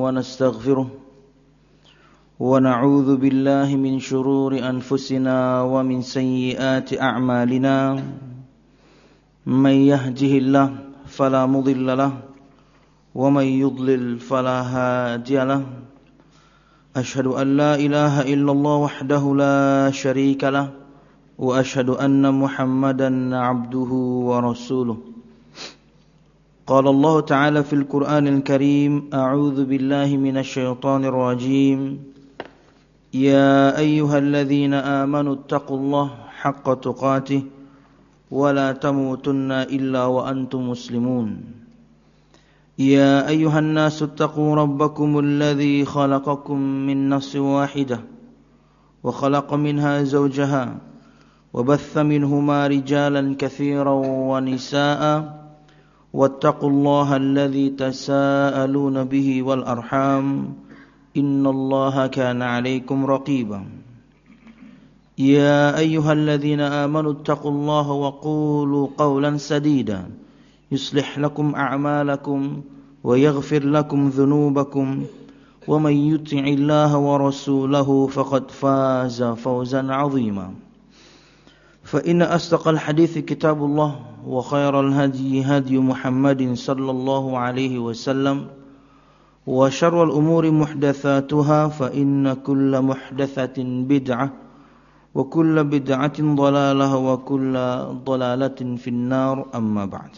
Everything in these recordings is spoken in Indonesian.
ونستغفره ونعوذ بالله من شرور أنفسنا ومن سيئات أعمالنا من يهده الله فلا مضل له ومن يضلل فلا هادي له أشهد أن لا إله إلا الله وحده لا شريك له وأشهد أن محمدا عبده ورسوله قال الله تعالى في القرآن الكريم أعوذ بالله من الشيطان الرجيم يا أيها الذين آمنوا اتقوا الله حق تقاته ولا تموتن إلا وأنتم مسلمون يا أيها الناس اتقوا ربكم الذي خلقكم من نفس واحدة وخلق منها زوجها وبث منهما رجالا كثيرا ونساء واتقوا الله الذي تساءلون به والأرحام إن الله كان عليكم رقيبا يا أيها الذين آمنوا اتقوا الله وقولوا قولا سديدا يصلح لكم أعمالكم ويغفر لكم ذنوبكم ومن يطع الله ورسوله فقد فاز فوزا عظيما فإن أصدق الحديث كتاب الله وخير الهدي هدي محمد صلى الله عليه وسلم وشر الأمور محدثاتها فإن كل محدثة بدعة وكل بدعة ضلالة وكل ضلالة في النار أما بعد.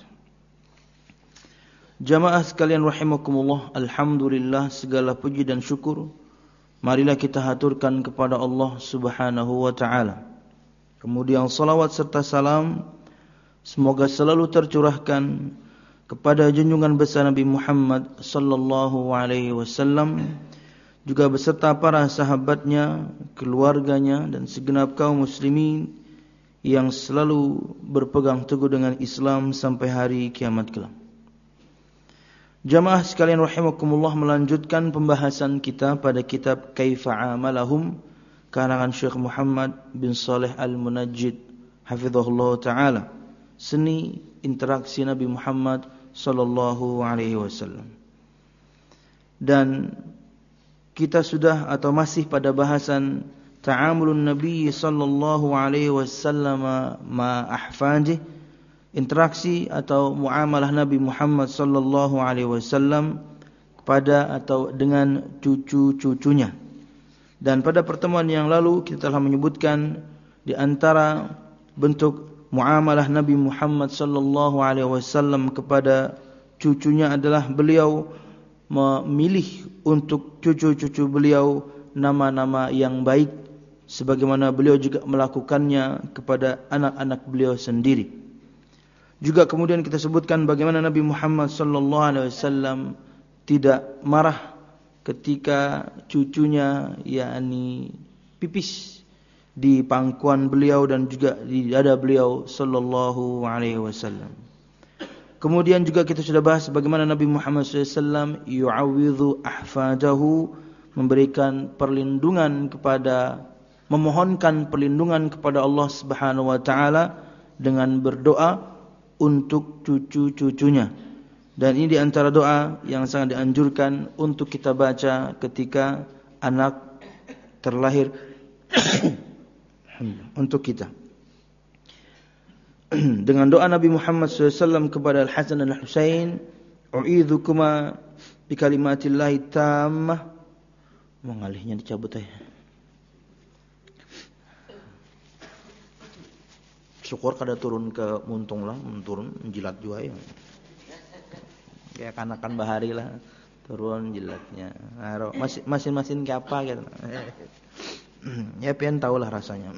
Jamaah sekalian rahimakumullah, alhamdulillah segala puji dan syukur marilah kita haturkan kepada Allah Subhanahu wa taala. Kemudian salawat serta salam semoga selalu tercurahkan kepada junjungan besar Nabi Muhammad sallallahu alaihi wasallam juga beserta para sahabatnya, keluarganya dan segenap kaum muslimin yang selalu berpegang teguh dengan Islam sampai hari kiamat kelak. Jamaah sekalian rahimakumullah, melanjutkan pembahasan kita pada kitab Kaifa Amalahum karangan Syekh Muhammad bin Saleh Al-Munajjid hafizahullah taala, seni interaksi Nabi Muhammad sallallahu alaihi wasallam. Dan kita sudah atau masih pada bahasan ta'amulun Nabi sallallahu alaihi wasallam ma ahfadih, interaksi atau muamalah Nabi Muhammad sallallahu alaihi wasallam kepada atau dengan cucu-cucunya. Dan pada pertemuan yang lalu kita telah menyebutkan di antara bentuk muamalah Nabi Muhammad sallallahu alaihi wasallam kepada cucunya adalah beliau memilih untuk cucu-cucu beliau nama-nama yang baik sebagaimana beliau juga melakukannya kepada anak-anak beliau sendiri. Juga kemudian kita sebutkan bagaimana Nabi Muhammad sallallahu alaihi wasallam tidak marah ketika cucunya yakni pipis di pangkuan beliau dan juga di dada beliau sallallahu alaihi wasallam. Kemudian juga kita sudah bahas bagaimana Nabi Muhammad sallallahu alaihi wasallam yu'awwidhu ahfadahu, memberikan perlindungan kepada, memohonkan perlindungan kepada Allah Subhanahu wa taala dengan berdoa untuk cucu-cucunya. Dan ini di antara doa yang sangat dianjurkan untuk kita baca ketika anak terlahir untuk kita. Dengan doa Nabi Muhammad SAW kepada Al-Hasan dan Al-Husain, u'idzukuma bikalimatillahi tammah. Mengalihnya dicabut aja. Syukur kada turun ke muntung lah, turun menjilat juga ya. Kayak kanakan bahari lah, turun jilatnya. Nah, masin-masin ke apa gitu. Ya pian tahulah rasanya.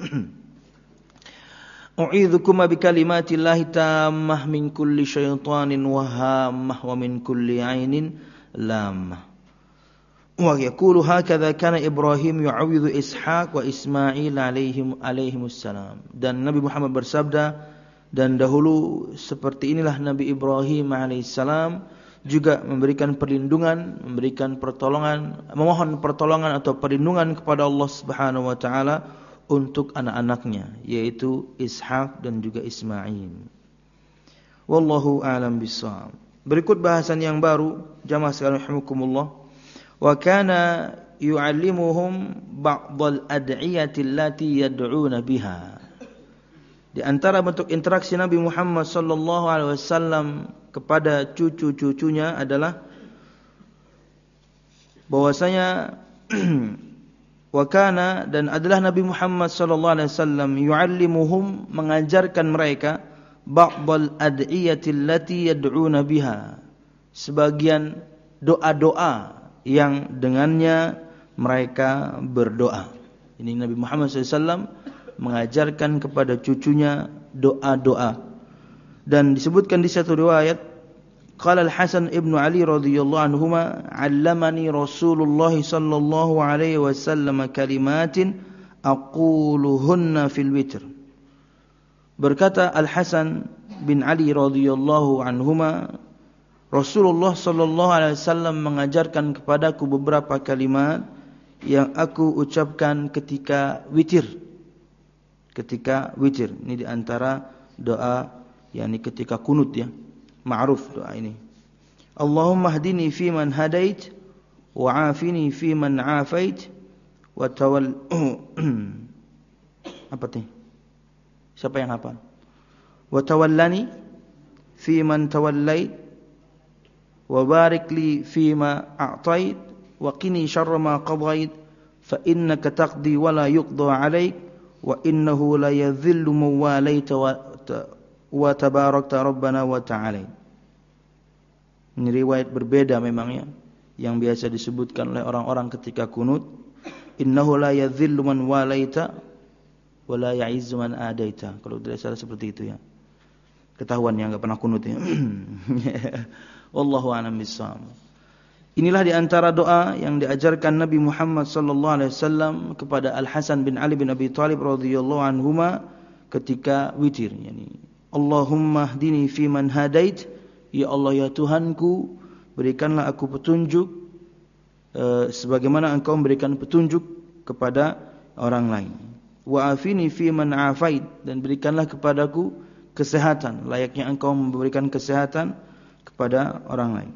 U'idzukuma bikalimatillahi tammah min kulli syaitanin wahammah wa min kulli ainin lammah. Wa yaqulu hakadha kana Ibrahim yu'awwidhu Ishaq wa Ismail alaihimussalam. Dan Nabi Muhammad bersabda, dan dahulu seperti inilah Nabi Ibrahim alaihissalam juga memberikan perlindungan, memberikan pertolongan, memohon pertolongan atau perlindungan kepada Allah Subhanahu wa taala untuk anak-anaknya, yaitu Ishaq dan juga Ismail. Wallahu a'lam bishawab. Berikut bahasan yang baru, jamaah sekalian rahimakumullah. wa kana yu'allimuhum ba'dal ad'iyati allati yad'una biha. Di antara bentuk interaksi Nabi Muhammad sallallahu alaihi wasallam kepada cucu-cucunya adalah bahwasanya wa kana, dan adalah Nabi Muhammad sallallahu alaihi wasallam yu'allimuhum, mengajarkan mereka ba'dal ad'iyati allati yad'una biha, sebagian doa-doa yang dengannya mereka berdoa. Ini Nabi Muhammad SAW mengajarkan kepada cucunya doa-doa. Dan disebutkan di satu riwayat, qala Al-Hasan ibn Ali radhiyallahu anhuma, 'allamani Rasulullah sallallahu alaihi wasallam kalimatin aquluhunna fil witr. Berkata Al-Hasan bin Ali radhiyallahu anhuma, Rasulullah sallallahu alaihi wasallam mengajarkan kepadaku beberapa kalimat yang aku ucapkan ketika witir. Ketika witir. Ini di antara doa yakni ketika kunut ya. Ma'ruf doa ini. Allahumma hdini fi man hadait wa 'afini fi man 'afait wa apa nih? Siapa yang hafal? Wa tawallani fi man tawallait wa barik li fi ma a'tait wa qini syarra ma qadait fa innaka taqdi wa la yuqda 'alaik wa innahu la yadhillu man walaita wa tabarakta rabbana wa ta'ala. Ini riwayat berbeda memangnya yang biasa disebutkan oleh orang-orang ketika kunut. Innahu la yadhillu man walaita wa la ya'izzu man adaita. Kalau tidak salah seperti itu ya. Ketahuan yang enggak pernah kunut ya. Wallahu a'lam bissawab. Inilah di antara doa yang diajarkan Nabi Muhammad sallallahu alaihi wasallam kepada Al-Hasan bin Ali bin Abi Thalib radhiyallahu anhuma ketika witir, yakni Allahumma hdini fi man hadait, ya Allah ya Tuhanku, berikanlah aku petunjuk sebagaimana Engkau memberikan petunjuk kepada orang lain. Wa afini fi man afait, dan berikanlah kepadaku kesehatan layaknya Engkau memberikan kesehatan kepada orang lain.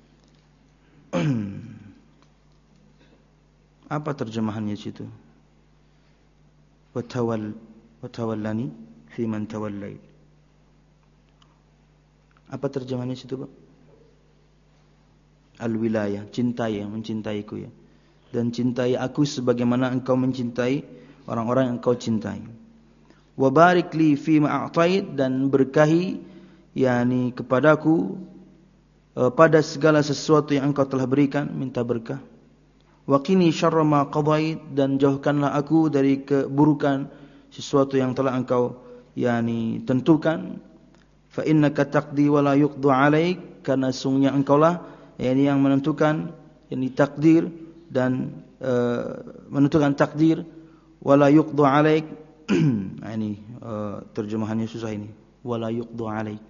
Apa terjemahannya situ? Wa tawallani fi man tawallait. Apa terjemahannya situ, Pak? Al-wilayah, cintai, mencintaiku ya. Dan cintai aku sebagaimana Engkau mencintai orang-orang yang Engkau cintai. Wa barik li fi ma a'tait, dan berkahi yakni kepadaku pada segala sesuatu yang Engkau telah berikan, minta berkah. Wa qini syarra ma qadait, dan jauhkanlah aku dari keburukan sesuatu yang telah Engkau yakni tentukan. Fa innaka taqdi wa la yuqda 'alaik, karena sungguhnya Engkaulah yang menentukan, yakni takdir dan menentukan takdir, wa la yuqda 'alaik. Ini terjemahannya susah ini. Wa la yuqda 'alaik.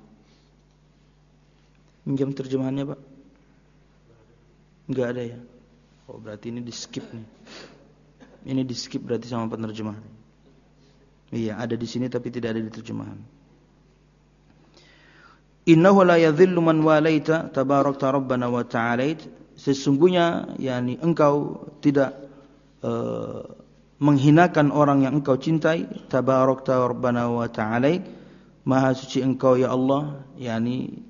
Pinjam terjemahannya, Pak? Enggak ada ya. Oh, berarti ini di skip nih. Ini di skip berarti sama penerjemahan. Iya, ada di sini tapi tidak ada di terjemahan. Innahu la yadhillu man walaita tabarakta rabbana wa ta'alait. Sesungguhnya yakni Engkau tidak menghinakan orang yang Engkau cintai. Tabarakta rabbana wa ta'alait. Maha suci Engkau ya Allah, yakni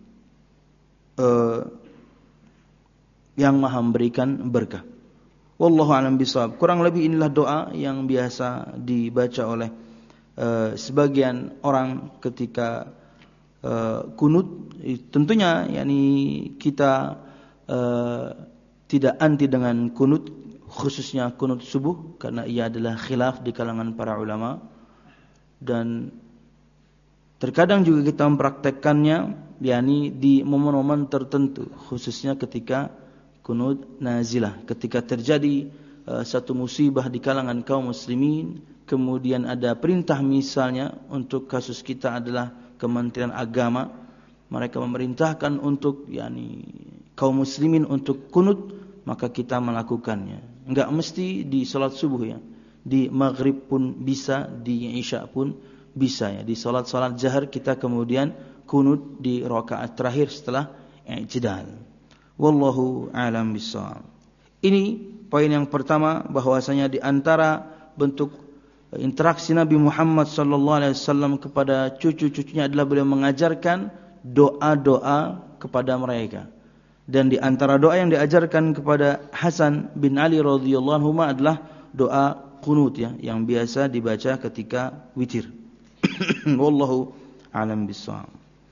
yang maha memberikan berkah. Wallahu a'lam bishawab. Kurang lebih inilah doa yang biasa dibaca oleh sebagian orang ketika kunut. Tentunya yakni kita tidak anti dengan kunut, khususnya kunut subuh, karena ia adalah khilaf di kalangan para ulama, dan terkadang juga kita mempraktekkannya yakni di momen-momen tertentu, khususnya ketika kunut nazilah, ketika terjadi satu musibah di kalangan kaum muslimin, kemudian ada perintah, misalnya untuk kasus kita adalah Kementerian Agama, mereka memerintahkan untuk yakni kaum muslimin untuk kunut, maka kita melakukannya. Enggak mesti di salat subuh ya. Di maghrib pun bisa, di isya pun bisa ya. Di salat-salat jahar kita kemudian kunut di rakaat terakhir setelah i'tidal. Wallahu a'lam bishawab. Ini poin yang pertama, bahwasanya di antara bentuk interaksi Nabi Muhammad SAW kepada cucu-cucunya adalah beliau mengajarkan doa-doa kepada mereka. Dan di antara doa yang diajarkan kepada Hasan bin Ali radhiyallahu anhu adalah doa qunut ya, yang biasa dibaca ketika witir. Wallahu a'lam bissawab.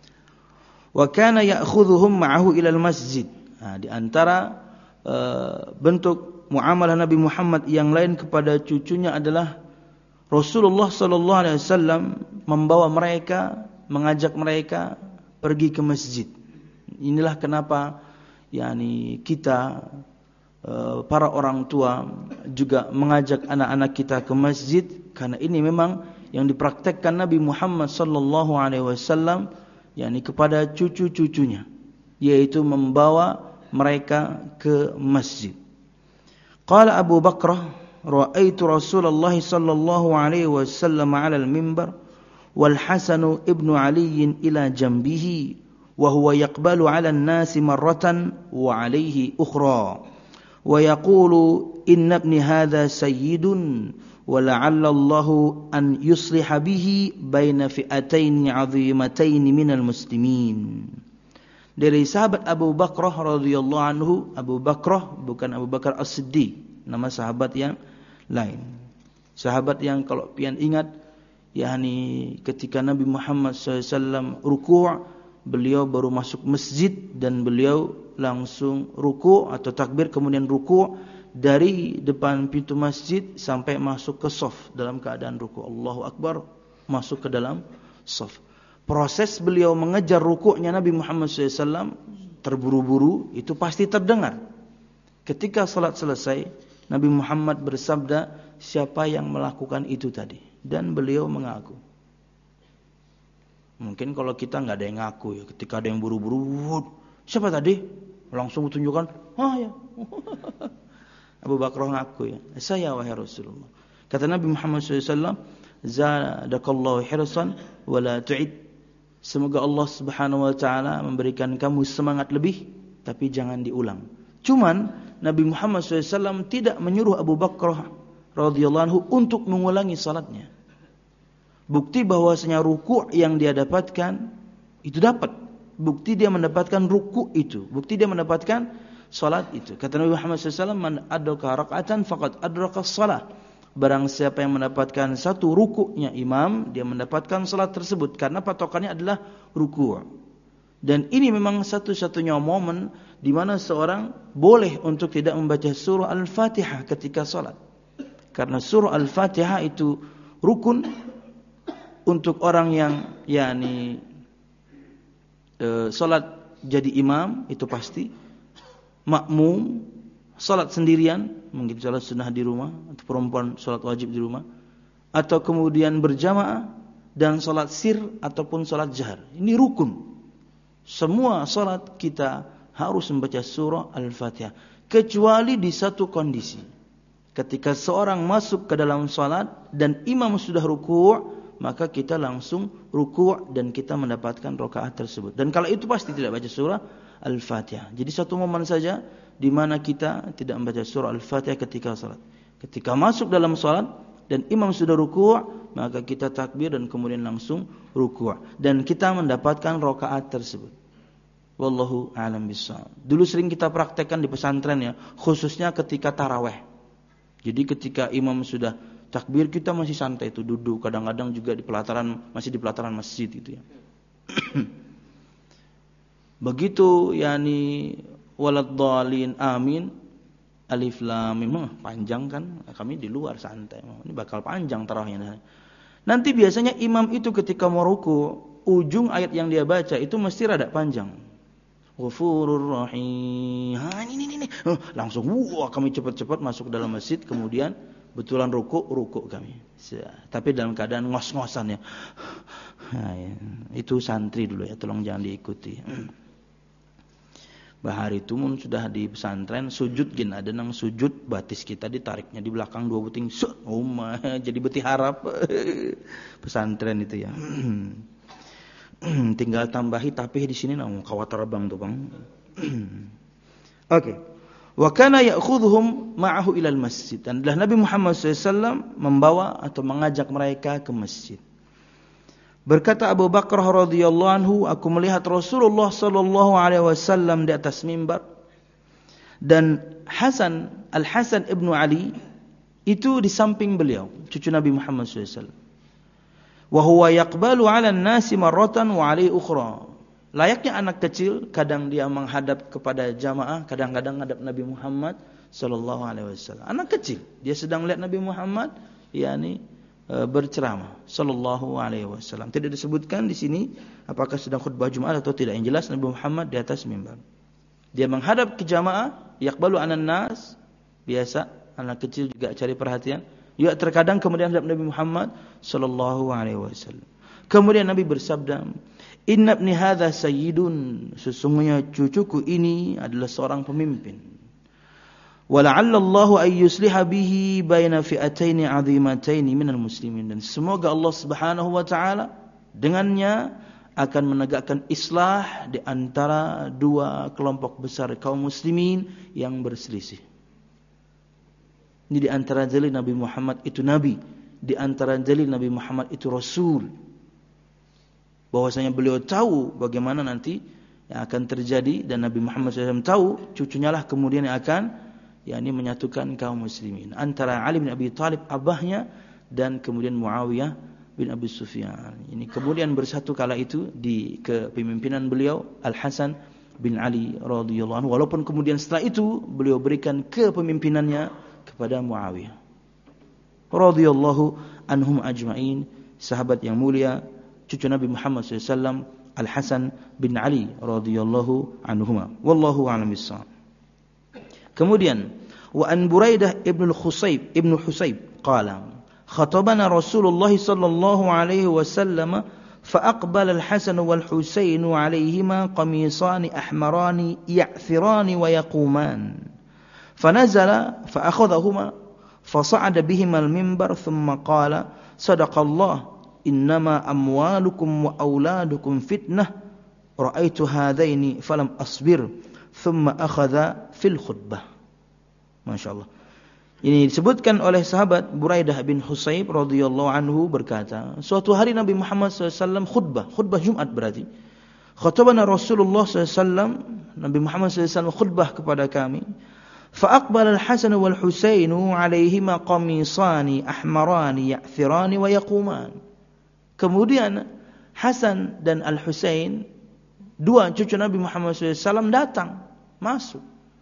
Wa kana ya'khudhuhum ma'ahu ila al-masjid. Nah, di antara bentuk muamalah Nabi Muhammad yang lain kepada cucunya adalah Rasulullah sallallahu alaihi wasallam membawa mereka, mengajak mereka pergi ke masjid. Inilah kenapa kita para orang tua juga mengajak anak-anak kita ke masjid, karena ini memang yang dipraktekkan Nabi Muhammad sallallahu alaihi wasallam kepada cucu-cucunya, yaitu membawa mereka ke masjid. Qala Abu Bakrah, ra'aitu Rasulullah sallallahu alaihi wasallam 'ala al-mimbar wal Hasan ibnu Ali ila jambihi wa huwa yaqbalu 'ala an-nas marratan wa 'alayhi ukhra wa yaqulu inna ibni hadha sayyidun wa la'alla Allah an yusliha bihi baina fi'atayn 'azimatayn minal muslimin. Dari sahabat Abu Bakrah radhiyallahu anhu, Abu Bakrah bukan Abu Bakar As-Siddiq, nama sahabat yang lain. Sahabat yang kalau pian ingat, ketika Nabi Muhammad SAW ruku', beliau baru masuk masjid dan beliau langsung ruku' atau takbir kemudian ruku' dari depan pintu masjid sampai masuk ke shaf dalam keadaan ruku'. Allahu Akbar, masuk ke dalam shaf. Proses beliau mengejar rukuknya Nabi Muhammad SAW terburu-buru itu pasti terdengar. Ketika salat selesai, Nabi Muhammad bersabda, siapa yang melakukan itu tadi? Dan beliau mengaku. Mungkin kalau kita nggak ada yang ngaku ya, ketika ada yang buru-buru, siapa tadi? Langsung tunjukkan, ya. Abu Bakar ngaku ya, saya wahai Rasulullah. Kata Nabi Muhammad SAW, zadakallahu hirsan wala tu'id. Semoga Allah Subhanahu wa taala memberikan kamu semangat lebih, tapi jangan diulang. Cuman Nabi Muhammad SAW tidak menyuruh Abu Bakar radhiyallahu anhu untuk mengulangi salatnya. Bukti bahwasanya ruku' yang dia dapatkan itu dapat. Bukti dia mendapatkan ruku' itu. Bukti dia mendapatkan salat itu. Kata Nabi Muhammad SAW, man adraka raka'atan faqad adraka shalah. Barang siapa yang mendapatkan satu rukuknya imam, dia mendapatkan salat tersebut. Karena patokannya adalah ruku'. Dan ini memang satu-satunya momen di mana seorang boleh untuk tidak membaca surah Al-Fatihah ketika salat. Karena surah Al-Fatihah itu rukun untuk orang yang salat jadi imam, itu pasti. Makmum, salat sendirian, mungkin salat sunnah di rumah, atau perempuan salat wajib di rumah, atau kemudian berjamaah, dan salat sir ataupun salat jahar. Ini rukun. Semua salat kita harus membaca surah Al-Fatihah, kecuali di satu kondisi. Ketika seorang masuk ke dalam salat dan imam sudah ruku', maka kita langsung ruku' dan kita mendapatkan rakaat tersebut. Dan kalau itu pasti tidak baca surah Al-Fatihah. Jadi satu momen saja di mana kita tidak membaca surah Al-Fatihah ketika salat. Ketika masuk dalam salat dan imam sudah ruku', maka kita takbir dan kemudian langsung ruku', dan kita mendapatkan rakaat tersebut. Wallahu a'lam bishawab. Dulu sering kita praktekkan di pesantren ya, khususnya ketika tarawih. Jadi ketika imam sudah takbir, kita masih santai itu duduk, kadang-kadang juga masih di pelataran masjid itu ya. Begitu waladhdallin amin alif lam mim, panjang kan, kami di luar santai. Ini bakal panjang tarawihnya. Nanti biasanya imam itu ketika mau ruku, ujung ayat yang dia baca itu mesti rada panjang. Ghafurur Rahim. Ini. Langsung kami cepat-cepat masuk ke dalam masjid, kemudian betulan ruku kami. Tapi dalam keadaan ngos-ngosan ya. Itu santri dulu ya, tolong jangan diikuti. Bahari itu sudah di pesantren sujud ada nang sujud, batis kita ditariknya di belakang dua beting. Jadi beti harap. Pesantren itu ya. Tinggal tambahi tapi di sini khawatir bang tuh bang. Oke. Wa kana ya'khudhuhum ma'ahu ilal masjid. Dan adalah Nabi Muhammad SAW membawa atau mengajak mereka ke masjid. Berkata Abu Bakar radhiyallahu anhu, aku melihat Rasulullah sallallahu alaihi wasallam di atas mimbar, dan Al-Hasan ibnu Ali itu di samping beliau, cucu Nabi Muhammad SAW. Wa huwa yaqbalu 'ala an-nasi marratan wa 'alaihi ukhra. Layaknya anak kecil, kadang dia menghadap kepada jamaah, kadang-kadang menghadap Nabi Muhammad sallallahu alaihi wasallam. Anak kecil, dia sedang lihat Nabi Muhammad berceramah sallallahu alaihi wasallam. Tidak disebutkan di sini apakah sedang khutbah Jumat atau tidak. Yang jelas Nabi Muhammad di atas mimbar. Dia menghadap ke jamaah, yaqbalu 'anan nas, biasa anak kecil juga cari perhatian. Ya, terkadang kemudian hadap Nabi Muhammad sallallahu alaihi wasallam. Kemudian Nabi bersabda, "Inna ibni hadza sayyidun." Sesungguhnya cucuku ini adalah seorang pemimpin. Wa la'alla Allahu ay yusliha bihi baina fi'ataini 'azimataini minal muslimin. Dan semoga Allah Subhanahu wa taala dengannya akan menegakkan islah di antara dua kelompok besar kaum muslimin yang berselisih. Ini di antara dalil Nabi Muhammad itu nabi, di antara dalil Nabi Muhammad itu rasul. Bahwasanya beliau tahu bagaimana nanti yang akan terjadi, dan Nabi Muhammad SAW tahu cucunya lah kemudian yang akan menyatukan kaum muslimin antara Ali bin Abi Thalib abahnya dan kemudian Muawiyah bin Abi Sufyan. Ini kemudian bersatu kala itu di kepemimpinan beliau Al-Hasan bin Ali radhiyallahu anhu, walaupun kemudian setelah itu beliau berikan kepemimpinannya kepada Muawiyah radhiyallahu anhum ajma'in, sahabat yang mulia, cucu Nabi Muhammad SAW, Al-Hasan bin Ali radhiyallahu anhuma. Wallahu a'lam bissawab. Kemudian wa an Buraidah ibn Husayb qala khatabana Rasulullah sallallahu alaihi wasallam fa aqbala al-Hasan wal Husain alaihima qamisan ahmaran ya'thiran wa yaquman fanazala fa akhadhahuma fa sa'ada bihima al-minbar thumma qala sadaqallah innama amwalukum wa auladukum fitnah ra'aitu hadaini falam asbir thumma akhadha fil khutbah. Masya Allah. Ini disebutkan oleh sahabat Buraidah bin Husayb radhiyallahu anhu berkata, suatu hari Nabi Muhammad SAW khutbah Jumat berarti. Khatabana Rasulullah SAW, Nabi Muhammad SAW khutbah kepada kami. Fa'aqbala al-Hasan wal Husain alaihima qamisani ahmarani ya'thirani wa yaquman. Kemudian Hasan dan Al-Husain, dua cucu Nabi Muhammad SAW datang, masuk.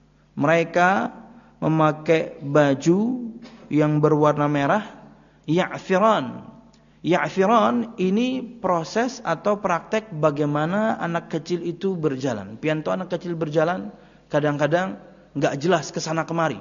Mereka memakai baju yang berwarna merah, ya'firan. Ya'firan ini proses atau praktek bagaimana anak kecil itu berjalan. Pianto anak kecil berjalan, kadang-kadang enggak jelas kesana kemari.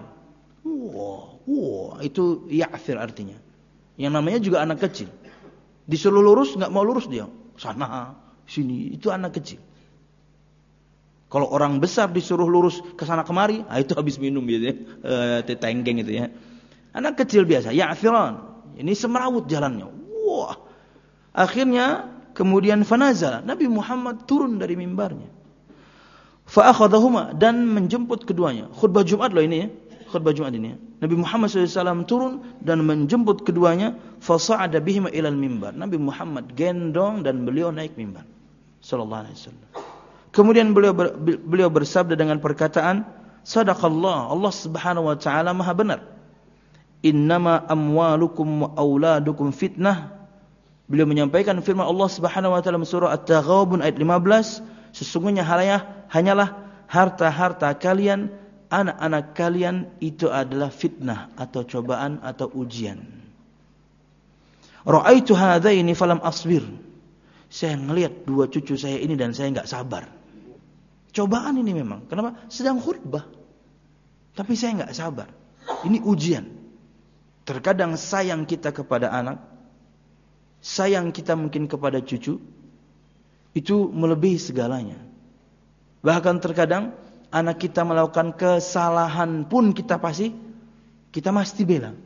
Itu ya'fir artinya. Yang namanya juga anak kecil. Disuruh lurus, enggak mau lurus dia. Sana, sini, itu anak kecil. Kalau orang besar disuruh lurus ke sana kemari, itu habis minum biasanya, tenggeng itu ya. Anak kecil biasa, ya'thiran. Ini semrawut jalannya. Wah. Akhirnya kemudian fanazala, Nabi Muhammad turun dari mimbarnya. Fa akhadhahuma, dan menjemput keduanya. Khutbah Jumat loh ini ya. Khutbah Jumat ini ya. Nabi Muhammad SAW turun dan menjemput keduanya. Fa sa'ada bihima ilal mimbar. Nabi Muhammad gendong dan beliau naik mimbar. Sallallahu alaihi wasallam. Kemudian beliau bersabda dengan perkataan, sadaqallah, Allah Subhanahu wa taala Maha benar. Innama amwalukum wa auladukum fitnah. Beliau menyampaikan firman Allah Subhanahu wa taala surah At-Taghabun ayat 15, sesungguhnya hanyalah harta-harta kalian, anak-anak kalian itu adalah fitnah atau cobaan atau ujian. Ra'aitu hadaini falam asbir. Saya melihat dua cucu saya ini dan saya enggak sabar. Cobaan ini memang. Kenapa? Sedang khutbah. Tapi saya enggak sabar. Ini ujian. Terkadang sayang kita kepada anak, sayang kita mungkin kepada cucu, itu melebihi segalanya. Bahkan terkadang anak kita melakukan kesalahan pun kita mesti bela.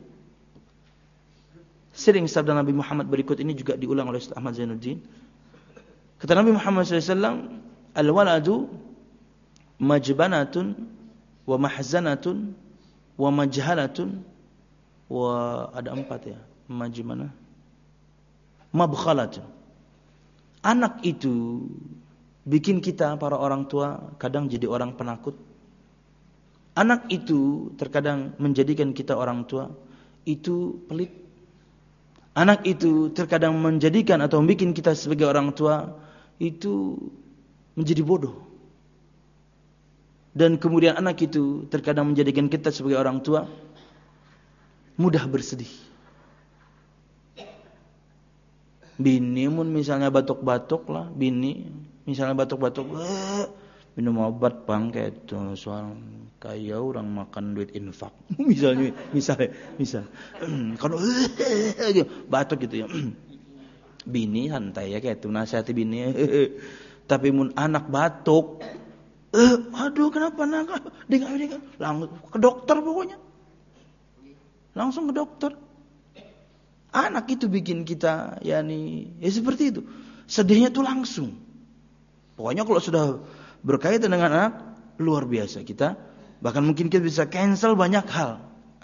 Sering sabda Nabi Muhammad berikut ini juga diulang oleh Ustaz Ahmad Zainuddin. Kata Nabi Muhammad SAW, al-waladu majbanatun wa mahzanatun, wa majhalatun, wa ada 4 ya. Majmana? Mabkhalatun. Anak itu bikin kita para orang tua kadang jadi orang penakut. Anak itu terkadang menjadikan kita orang tua itu pelit. Anak itu terkadang menjadikan atau membuat kita sebagai orang tua itu menjadi bodoh. Dan kemudian anak itu terkadang menjadikan kita sebagai orang tua mudah bersedih. Bini mun misalnya batuk-batuk lah, bini misalnya batuk-batuk, minum obat bang kayak itu soal kayak orang makan duit infak. Misal kalau batuk gitu ya. Bini santai ya kayak itu nasihati bini. Tapi mun anak batuk, aduh kenapa nak? Dengar langsung ke dokter pokoknya. Langsung ke dokter. Anak itu bikin kita ya seperti itu. Sedihnya tuh langsung. Pokoknya kalau sudah berkaitan dengan anak luar biasa kita. Bahkan mungkin kita bisa cancel banyak hal.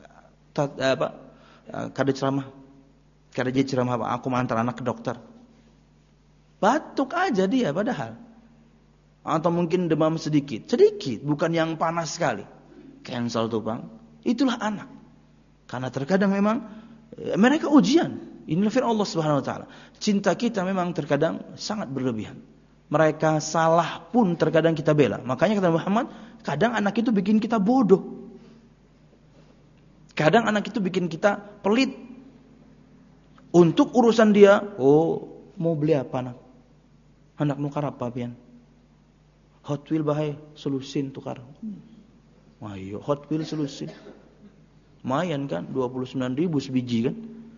Kada ceramah apa? Aku mengantar anak ke dokter. Batuk aja dia padahal. Atau mungkin demam sedikit, bukan yang panas sekali. Cancel tuh bang. Itulah anak. Karena terkadang memang mereka ujian. Inilah firman Allah Subhanahu wa taala. Cinta kita memang terkadang sangat berlebihan. Mereka salah pun terkadang kita bela. Makanya kata Muhammad, kadang anak itu bikin kita bodoh. Kadang anak itu bikin kita pelit. Untuk urusan dia, mau beli apa anak? Anak nukar apa pian? Hot Wheel bahaya, solusin tukar. Ayo, Hot Wheel solusin. Lumayan kan 29.000 sebiji kan.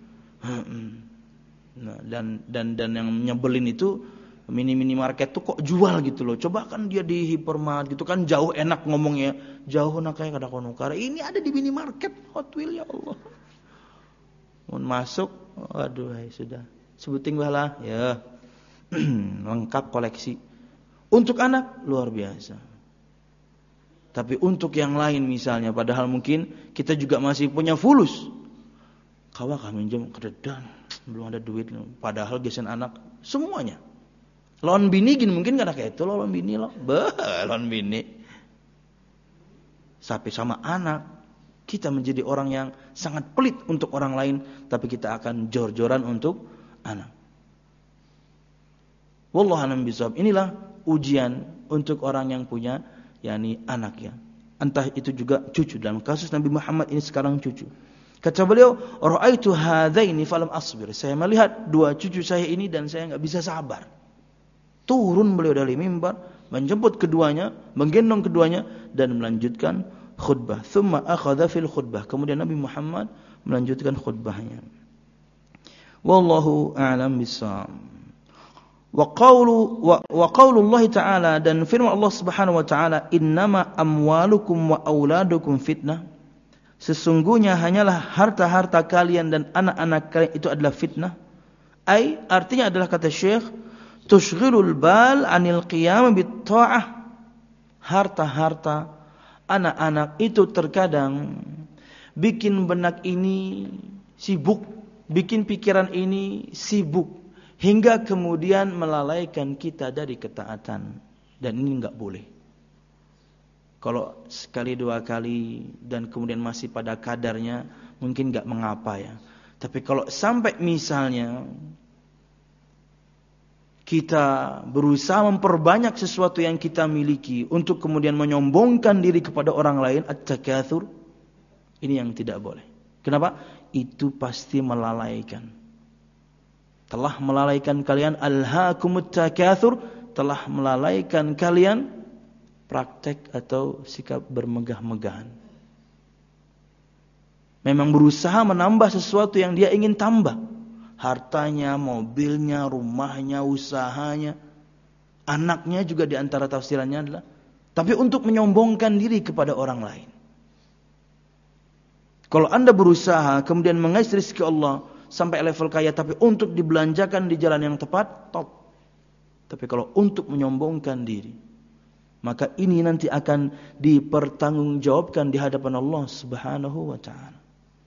Nah, dan yang nyebelin itu mini market tuh kok jual gitu loh. Coba kan dia di hypermart gitu kan jauh enak ngomongnya. Jauh nak kayak kada konukar. Ini ada di mini market Hot Wheel ya Allah. Mau masuk, aduh sudah. Sebuting bahala ya. Lengkap koleksi. Untuk anak luar biasa. Tapi untuk yang lain misalnya, padahal mungkin kita juga masih punya fulus. Kawa kami minjem keredan, belum ada duit. Padahal gesen anak semuanya. Lawan bini gini mungkin kada kayak itu lawan bini loh. Lawan bini. Sampai sama anak, kita menjadi orang yang sangat pelit untuk orang lain, tapi kita akan jor-joran untuk anak. Wallahu a'lam bishawab. Inilah ujian untuk orang yang punya anak ya. Entah itu juga cucu. Dalam kasus Nabi Muhammad ini sekarang cucu. Kata beliau, "Ra'aitu hadzaini falam asbir." Saya melihat 2 cucu saya ini dan saya enggak bisa sabar. Turun beliau dari mimbar, menjemput keduanya, menggendong keduanya dan melanjutkan khutbah. Tsumma akhadha fil khutbah. Kemudian Nabi Muhammad melanjutkan khutbahnya. Wallahu a'lam bishawab. Wa qaulullah ta'ala, dan firman Allah Subhanahu wa taala, innama amwalukum wa auladukum fitnah. Sesungguhnya hanyalah harta-harta kalian dan anak-anak kalian itu adalah fitnah. Artinya adalah kata Syekh, tushghilul bal anil qiyam bit ta'ah. Harta-harta anak-anak itu terkadang bikin benak ini sibuk, bikin pikiran ini sibuk, hingga kemudian melalaikan kita dari ketaatan. Dan ini enggak boleh. Kalau sekali 2 kali dan kemudian masih pada kadarnya, mungkin enggak mengapa ya. Tapi kalau sampai misalnya kita berusaha memperbanyak sesuatu yang kita miliki untuk kemudian menyombongkan diri kepada orang lain, at-takatsur, ini yang tidak boleh. Kenapa? Itu pasti melalaikan. Telah melalaikan kalian, alhaakumut takatsur, telah melalaikan kalian praktek atau sikap bermegah-megahan. Memang berusaha menambah sesuatu yang dia ingin tambah. Hartanya, mobilnya, rumahnya, usahanya, anaknya juga diantara tafsirannya adalah. Tapi untuk menyombongkan diri kepada orang lain. Kalau anda berusaha kemudian mengais rezeki Allah sampai level kaya, tapi untuk dibelanjakan di jalan yang tepat, top. Tapi kalau untuk menyombongkan diri, maka ini nanti akan dipertanggungjawabkan di hadapan Allah Subhanahu wa taala.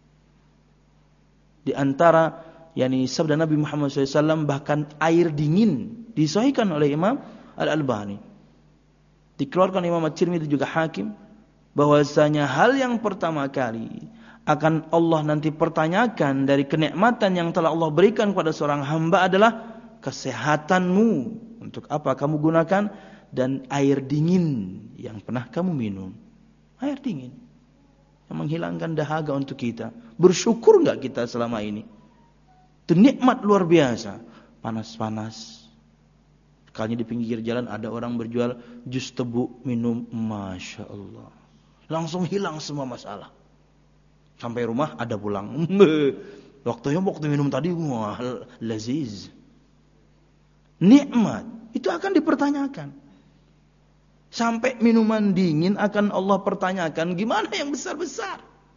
Di antara sabda Nabi Muhammad SAW, bahkan air dingin disahihkan oleh Imam Al-Albani. Dikeluarkan Imam At-Tirmidzi juga Hakim, bahwasanya hal yang pertama kali akan Allah nanti pertanyakan dari kenikmatan yang telah Allah berikan kepada seorang hamba adalah kesehatanmu. Untuk apa kamu gunakan? Dan air dingin yang pernah kamu minum. Air dingin yang menghilangkan dahaga untuk kita. Bersyukur enggak kita selama ini? Itu nikmat luar biasa. Panas-panas. Sekalinya di pinggir jalan ada orang berjual jus tebu, minum, Masya Allah. Langsung hilang semua masalah. Sampai rumah ada pulang. Waktu minum tadi, wah, laziz. Nikmat. Itu akan dipertanyakan. Sampai minuman dingin akan Allah pertanyakan, gimana yang besar-besar?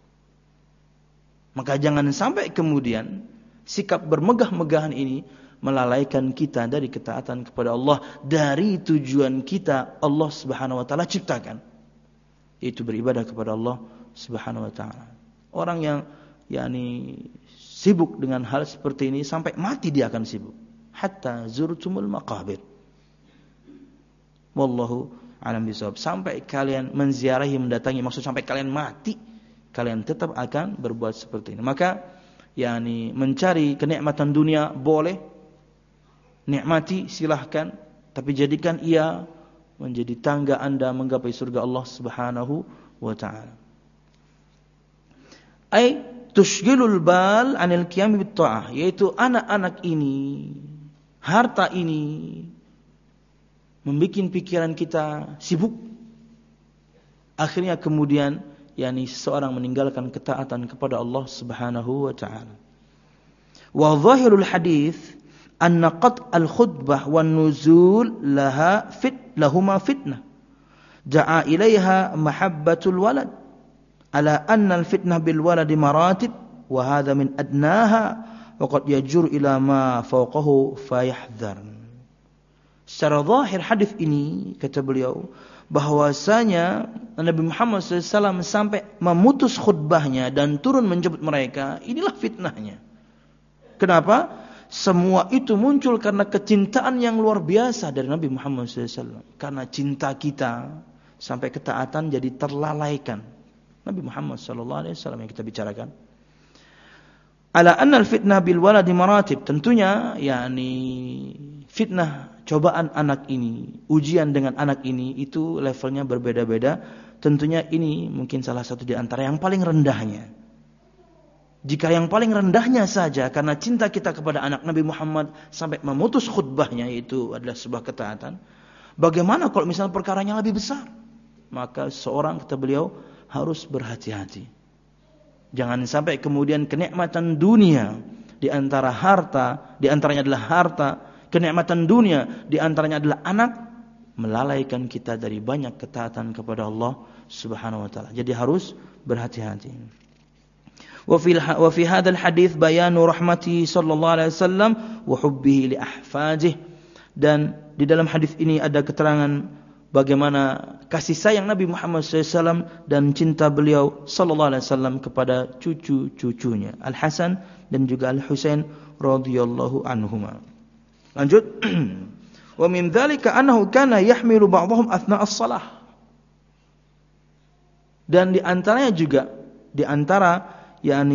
Maka jangan sampai kemudian sikap bermegah-megahan ini melalaikan kita dari ketaatan kepada Allah, dari tujuan kita Allah Subhanahu wa taala ciptakan, yaitu beribadah kepada Allah Subhanahu wa taala. Orang yang sibuk dengan hal seperti ini sampai mati dia akan sibuk. Hatta zurtumul maqabir. Wallahu a'lam bishawab. Sampai kalian menziarahi, mendatangi, maksud sampai kalian mati, kalian tetap akan berbuat seperti ini. Maka mencari kenikmatan dunia boleh, nikmati silahkan, tapi jadikan ia menjadi tangga Anda menggapai surga Allah Subhanahu wa taala. Ai tushghilul bal 'anil qiyam bit ta'ah, yaitu anak-anak ini, harta ini membikin pikiran kita sibuk. Akhirnya kemudian seseorang meninggalkan ketaatan kepada Allah Subhanahu wa taala. Wa zahirul hadits anna qat' al-khutbah wan nuzul lahuma fitnah. Ja'a ilaiha mahabbatul walad ala anna al-fitnah bil waladi maratib wa hadha min adnaha wa qad yajur ila ma fawqahu fayahdhar. Secara zahir hadis ini, kata beliau, bahwasanya Nabi Muhammad SAW sampai memutus khutbahnya dan turun menjemput mereka, inilah fitnahnya. Kenapa? Semua itu muncul karena kecintaan yang luar biasa dari Nabi Muhammad SAW. Karena cinta kita sampai ketaatan jadi terlalaikan. Nabi Muhammad SAW yang kita bicarakan. Ala anna al-fitnah bil waladi maratib. Tentunya fitnah, cobaan anak ini, ujian dengan anak ini itu levelnya berbeda-beda. Tentunya ini mungkin salah satu di antara yang paling rendahnya. Jika yang paling rendahnya saja karena cinta kita kepada anak Nabi Muhammad sampai memutus khutbahnya itu adalah sebuah ketaatan, bagaimana kalau misalnya perkaranya lebih besar? Maka seorang, kata beliau, harus berhati-hati. Jangan sampai kemudian kenikmatan dunia di antara harta, di antaranya adalah harta, kenikmatan dunia di antaranya adalah anak, melalaikan kita dari banyak ketaatan kepada Allah Subhanahu wa taala. Jadi harus berhati-hati. Wa fi hadzal hadits bayanu rahmati sallallahu alaihi wasallam wa hubbihi li ahfadih. Dan di dalam hadis ini ada keterangan bagaimana kasih sayang Nabi Muhammad SAW dan cinta beliau sallallahu alaihi wasallam kepada cucu-cucunya Al-Hasan dan juga Al-Husain radhiyallahu anhuma. Lanjut. Wa min dzalika annahu kana yahmilu ba'dhum athna as-shalah. Dan di antaranya juga, di antara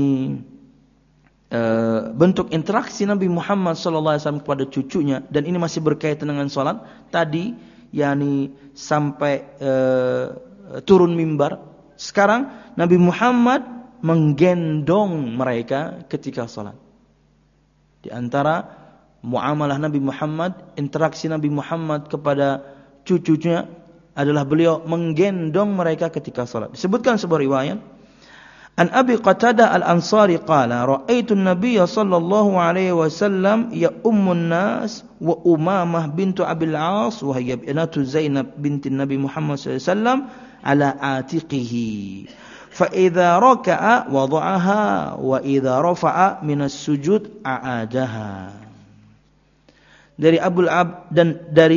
bentuk interaksi Nabi Muhammad SAW kepada cucunya, dan ini masih berkaitan dengan salat tadi, sampai turun mimbar. Sekarang Nabi Muhammad menggendong mereka ketika salat. Di antara muamalah Nabi Muhammad, interaksi Nabi Muhammad kepada cucunya adalah beliau menggendong mereka ketika salat. Disebutkan sebuah riwayat, An Abi Qatadah Al-Ansari qala ra'aitu an-nabiy sallallahu alaihi wasallam ya ummun nas wa Umamah bintu Abil As wa hiya bintu Zainab binti Nabi Muhammad sallallahu alaihi wasallam ala atiqihi fa idza raka'a wada'aha wa idza rafa'a min as-sujud a'adaha. Dari Abul Ab dan dari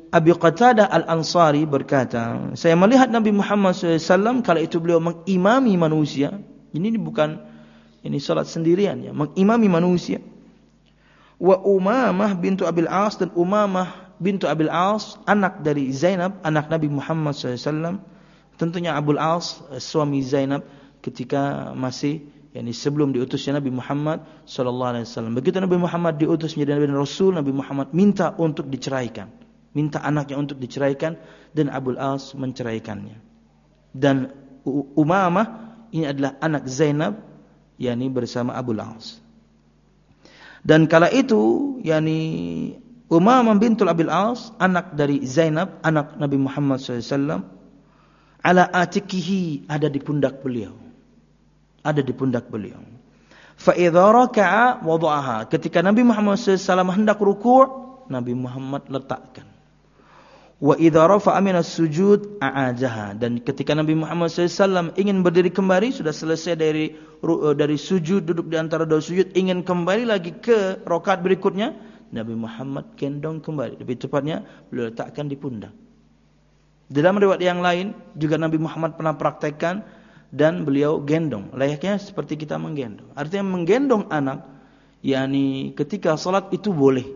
Abi Qatadah Al-Ansari berkata, saya melihat Nabi Muhammad SAW kala itu beliau mengimami manusia. Ini bukan salat sendirian ya, mengimami manusia. Wa Umamah bintu Abil As, dan Umamah bintu Abil As, anak dari Zainab, anak Nabi Muhammad SAW. Tentunya Abul As, suami Zainab ketika masih sebelum diutusnya Nabi Muhammad SAW. Begitu Nabi Muhammad diutus menjadi Nabi Rasul, Nabi Muhammad minta untuk diceraikan. Minta anaknya untuk diceraikan, dan Abul As menceraikannya. Dan Umamah ini adalah anak Zainab, bersama Abul As. Dan kala itu Umamah bintul Abil As, anak dari Zainab, anak Nabi Muhammad SAW, ala atikihi, ada di pundak beliau. Ada di pundak beliau. Fa idza raka'a wada'aha, ketika Nabi Muhammad SAW hendak ruku', Nabi Muhammad letakkan. Wa idza rafa'a minas sujud a'ajaha, dan ketika Nabi Muhammad SAW ingin berdiri kembali, sudah selesai dari sujud, duduk di antara dua sujud, ingin kembali lagi ke rakaat berikutnya, Nabi Muhammad gendong kembali. Lebih tepatnya beliau letakkan di pundak. Dalam riwayat yang lain juga Nabi Muhammad pernah praktekkan, dan beliau gendong, layaknya seperti kita menggendong. Artinya menggendong anak, ketika salat itu boleh.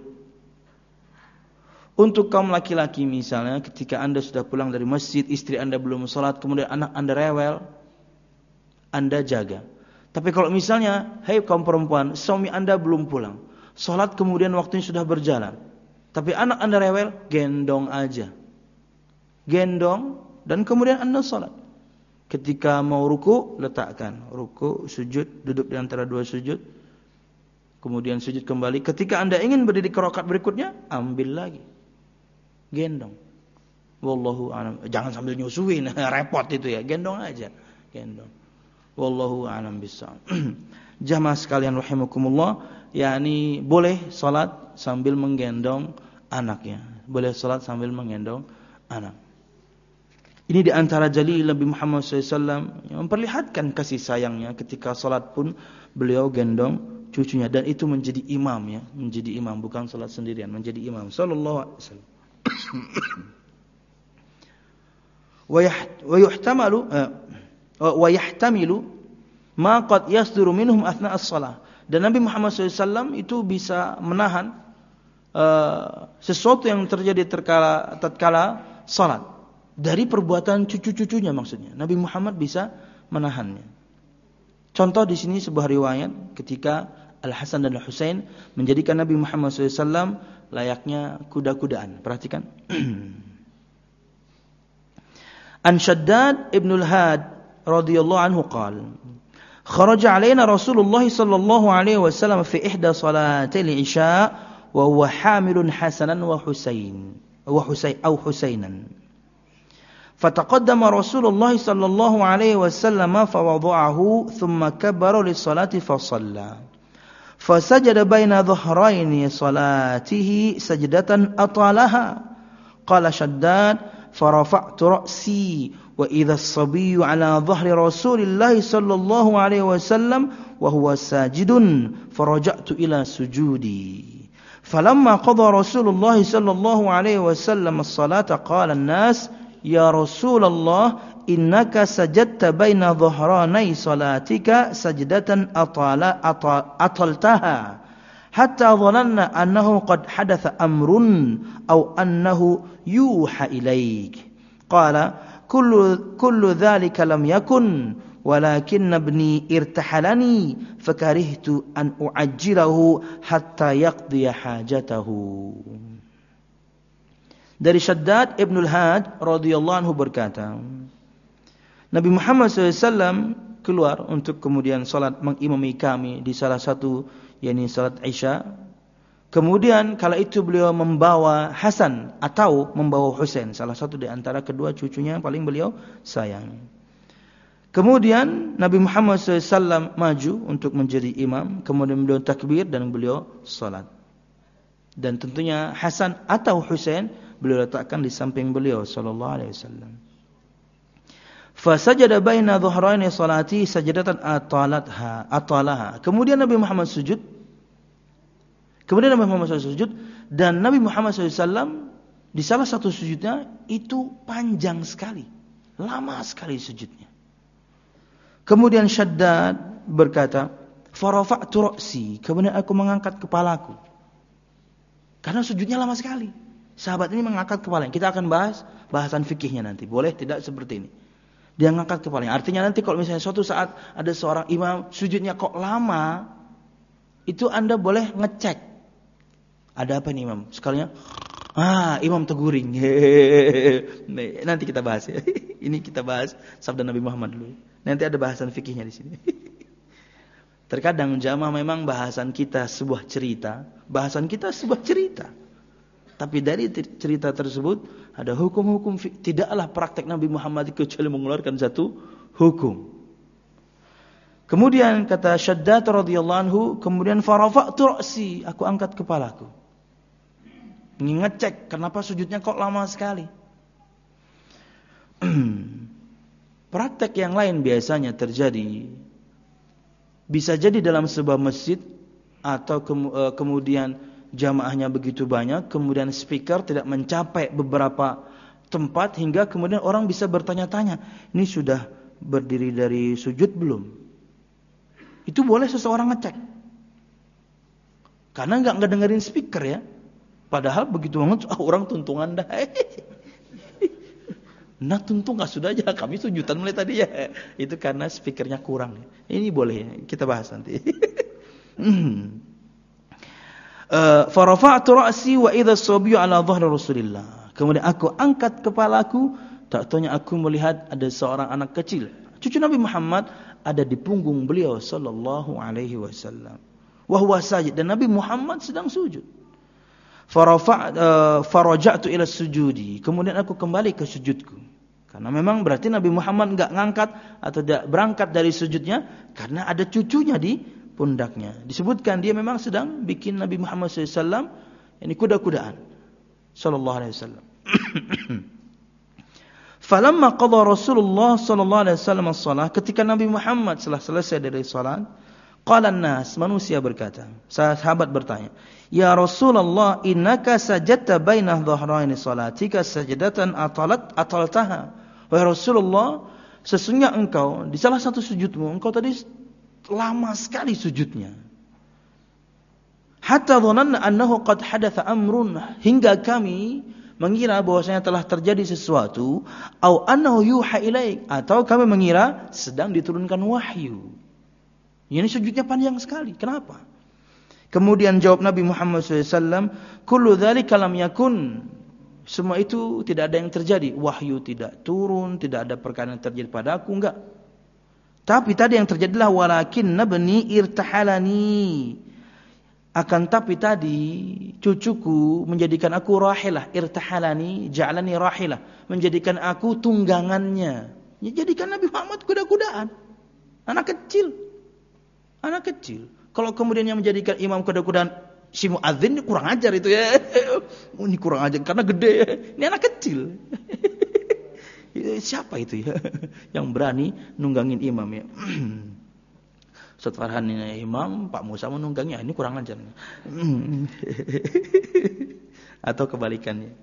Untuk kaum laki-laki misalnya, ketika Anda sudah pulang dari masjid, istri Anda belum salat, kemudian anak Anda rewel, Anda jaga. Tapi kalau misalnya, hai kaum perempuan, suami Anda belum pulang, salat kemudian waktunya sudah berjalan, tapi anak Anda rewel, gendong aja. Gendong, dan kemudian Anda salat. Ketika mau ruku, letakkan. Ruku, sujud, duduk di antara dua sujud. Kemudian sujud kembali. Ketika Anda ingin berdiri ke rakaat berikutnya, ambil lagi. Gendong. Wallahu a'lam. Jangan sambil nyusuin, repot itu ya. Gendong aja. Gendong. Wallahu a'lam bissawab. Jamaah sekalian rahimakumullah, boleh salat sambil menggendong anaknya. Boleh salat sambil menggendong anak. Ini di antara jalil Nabi Muhammad SAW yang memperlihatkan kasih sayangnya, ketika salat pun beliau gendong cucunya, dan itu menjadi imam ya, menjadi imam, bukan salat sendirian, menjadi imam sallallahu alaihi wasallam. Wa yahtamilu ma qad yasduru minhum athna as-shalah, dan Nabi Muhammad SAW itu bisa menahan sesuatu yang terjadi tatkala salat. Dari perbuatan cucu-cucunya maksudnya. Nabi Muhammad bisa menahannya. Contoh di sini sebuah riwayat ketika Al-Hasan dan Al-Husain menjadikan Nabi Muhammad SAW layaknya kuda-kudaan. Perhatikan. An Shaddad ibn al-Had radhiyallahu anhu qala, kharaja alaina Rasulullah sallallahu alaihi wasallam fi ihda salatil isya wa huwa hamilun Hasanan wa Husainan. فتقدم رسول الله صلى الله عليه وسلم فوضعه ثم كبر للصلاة فصلى فسجد بين ظهرين صلاته سجدة أطالها قال شداد فرفعت رأسي وإذا الصبي على ظهر رسول الله صلى الله عليه وسلم وهو ساجد فرجعت إلى سجودي فلما قضى رسول الله صلى الله عليه وسلم الصلاة قال الناس Ya Rasulullah, innaka sajadta baina dhahranai salatika sajdatan ataltaha hatta dhananna annahu qad hadatha amrun aw annahu yuha ilaik. Qala kullu dhalika lam yakun walakinna ibni irtahalani fakarihtu an uajjilahu hatta yaqdiya hajatahu. Dari Shaddad ibn al-Had radhiyallahu anhu berkata, Nabi Muhammad SAW keluar untuk kemudian salat mengimami kami di salah satu, salat Isya. Kemudian kala itu beliau membawa Hasan atau membawa Husain, salah satu di antara kedua cucunya yang paling beliau sayang. Kemudian Nabi Muhammad SAW maju untuk menjadi imam, kemudian beliau takbir dan beliau salat. Dan tentunya Hasan atau Husain beliau letakkan di samping beliau sallallahu alaihi wasallam. Fasajada baina dhuhraini salati sajdatan atalaha. Kemudian Nabi Muhammad sujud. Dan Nabi Muhammad SAW Di salah satu sujudnya itu panjang sekali, lama sekali sujudnya. Kemudian Syaddad berkata, farafa'tu ra'si, kemudian aku mengangkat kepalaku. Karena sujudnya lama sekali. Sahabat ini mengangkat kepalanya. Kita akan bahas bahasan fikihnya nanti. Boleh tidak seperti ini. Dia mengangkat kepalanya. Artinya nanti kalau misalnya suatu saat ada seorang imam sujudnya kok lama, itu Anda boleh ngecek. Ada apa nih imam? Sekalinya, imam teguring. Nanti kita bahas ya. Ini kita bahas sabda Nabi Muhammad dulu. Nanti ada bahasan fikihnya di sini. Terkadang jamaah memang bahasan kita sebuah cerita, Tapi dari cerita tersebut ada hukum-hukum, tidaklah praktek Nabi Muhammad kecuali mengeluarkan satu hukum. Kemudian kata Syaddad radhiyallahu anhu, kemudian farafa'tu ra'si, aku angkat kepalaku. Ngecek kenapa sujudnya kok lama sekali. Praktek yang lain biasanya terjadi, bisa jadi dalam sebuah masjid atau kemudian jamaahnya begitu banyak, kemudian speaker tidak mencapai beberapa tempat hingga kemudian orang bisa bertanya-tanya, ini sudah berdiri dari sujud belum? Itu boleh seseorang ngecek. Karena enggak dengerin speaker ya. Padahal begitu banget orang tuntungan dah. Nah tuntung enggak sudah aja, kami sujudan mulai tadi ya. Itu karena speakernya kurang. Ini boleh ya, kita bahas nanti. Farafa'tu ra'si wa idza as-sabiyyu 'ala dhahri Rasulillah. Kemudian aku angkat kepalaku, tak taunya aku melihat ada seorang anak kecil, cucu Nabi Muhammad, ada di punggung beliau sallallahu alaihi wasallam. Wa huwa sajid, dan Nabi Muhammad sedang sujud. Faraja'tu ila sujudi. Kemudian aku kembali ke sujudku. Karena memang berarti Nabi Muhammad enggak ngangkat atau tidak berangkat dari sujudnya karena ada cucunya di pundaknya. Disebutkan dia memang sedang bikin Nabi Muhammad SAW ini kuda-kudaan sallallahu alaihi wasallam. Falamma qada Rasulullah sallallahu alaihi wasallam as-salah, ketika Nabi Muhammad telah selesai dari salat, qala an-nas, manusia berkata, sahabat bertanya, ya Rasulullah, innaka sajadta baina dhahraini salatika sajdatan ataltaha. Wahai Rasulullah, sesungguhnya engkau di salah satu sujudmu, engkau tadi lama sekali sujudnya. Hatta dhananna annahu qad hadatha amrun, hingga kami mengira bahwasanya telah terjadi sesuatu, au annahu yuha ilaik, atau kami mengira sedang diturunkan wahyu. Ini sujudnya panjang sekali. Kenapa? Kemudian jawab Nabi Muhammad SAW, kullu dzalika lam yakun. Semua itu tidak ada yang terjadi. Wahyu tidak turun, tidak ada perkara yang terjadi pada aku, enggak. Tapi tadi yang terjadilah walakin nabni irtahalani. Akan tapi tadi cucuku menjadikan aku rahilah, irtahalani, ja'alani rahilah, menjadikan aku tunggangannya. Jadikan Nabi Muhammad kuda-kudaan. Anak kecil. Kalau kemudian yang menjadikan imam kuda-kudaan si muadzin, ini kurang ajar itu ya. Ini kurang ajar karena gede ya. Ini anak kecil. Siapa itu ya yang berani nunggangin imam ya? Ustaz Farhan ini imam, Pak Musa menunggangi, ini kurang ajar. Atau kebalikannya.